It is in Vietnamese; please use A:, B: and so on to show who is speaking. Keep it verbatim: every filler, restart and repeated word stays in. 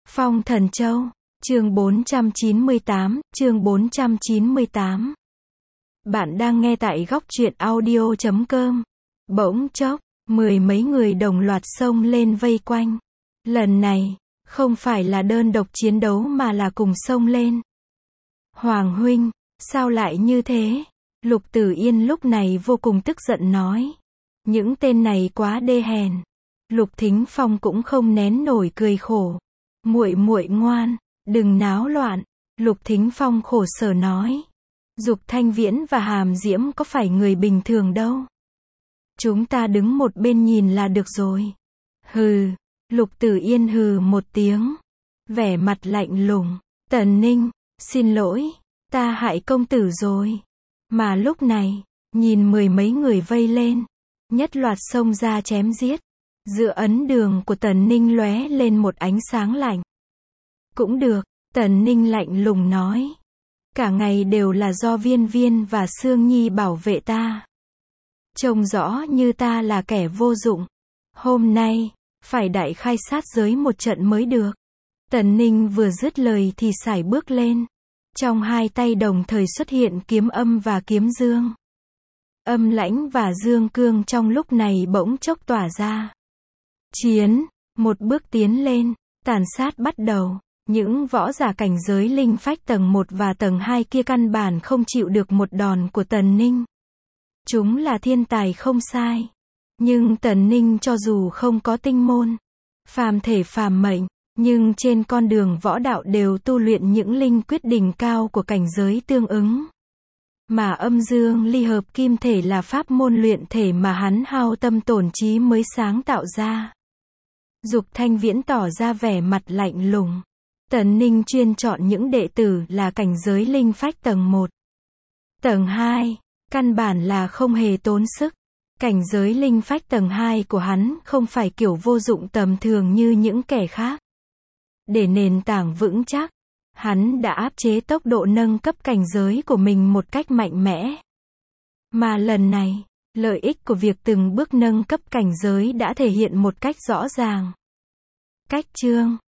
A: Phong Thần Châu, chương bốn trăm chín mươi tám, chương bốn trăm chín mươi tám. Bạn đang nghe tại góc truyện audio chấm com. Bỗng chốc, mười mấy người đồng loạt xông lên vây quanh. Lần này, không phải là đơn độc chiến đấu mà là cùng xông lên. Hoàng huynh, sao lại như thế? Lục Tử Yên lúc này vô cùng tức giận nói. Những tên này quá đê hèn. Lục Thính Phong cũng không nén nổi cười khổ. Muội muội ngoan, đừng náo loạn. Lục Thính Phong khổ sở nói. Dục Thanh Viễn và Hàm Diễm có phải người bình thường đâu. Chúng ta đứng một bên nhìn là được rồi. Hừ, Lục Tử Yên hừ một tiếng. Vẻ mặt lạnh lùng. Tần Ninh, xin lỗi, ta hại công tử rồi. Mà lúc này, nhìn mười mấy người vây lên, nhất loạt xông ra chém giết. Giữa ấn đường của Tần Ninh lóe lên một ánh sáng lạnh. Cũng được, Tần Ninh lạnh lùng nói. Cả ngày đều là do Viên Viên và Sương Nhi bảo vệ ta. Trông rõ như ta là kẻ vô dụng. Hôm nay, phải đại khai sát giới một trận mới được. Tần Ninh vừa dứt lời thì sải bước lên. Trong hai tay đồng thời xuất hiện kiếm âm và kiếm dương. Âm lãnh và dương cương trong lúc này bỗng chốc tỏa ra. Chiến, một bước tiến lên, tàn sát bắt đầu. Những võ giả cảnh giới linh phách tầng một và tầng hai kia căn bản không chịu được một đòn của Tần Ninh. Chúng là thiên tài không sai. Nhưng Tần Ninh cho dù không có tinh môn, phàm thể phàm mệnh, nhưng trên con đường võ đạo đều tu luyện những linh quyết đỉnh cao của cảnh giới tương ứng. Mà âm dương ly hợp kim thể là pháp môn luyện thể mà hắn hao tâm tổn trí mới sáng tạo ra. Dục Thanh Viễn tỏ ra vẻ mặt lạnh lùng. Tần Ninh chuyên chọn những đệ tử là cảnh giới linh phách tầng một. Tầng hai, căn bản là không hề tốn sức. Cảnh giới linh phách tầng hai của hắn không phải kiểu vô dụng tầm thường như những kẻ khác. Để nền tảng vững chắc, hắn đã áp chế tốc độ nâng cấp cảnh giới của mình một cách mạnh mẽ. Mà lần này, lợi ích của việc từng bước nâng cấp cảnh giới đã thể hiện một cách rõ ràng. Cách chương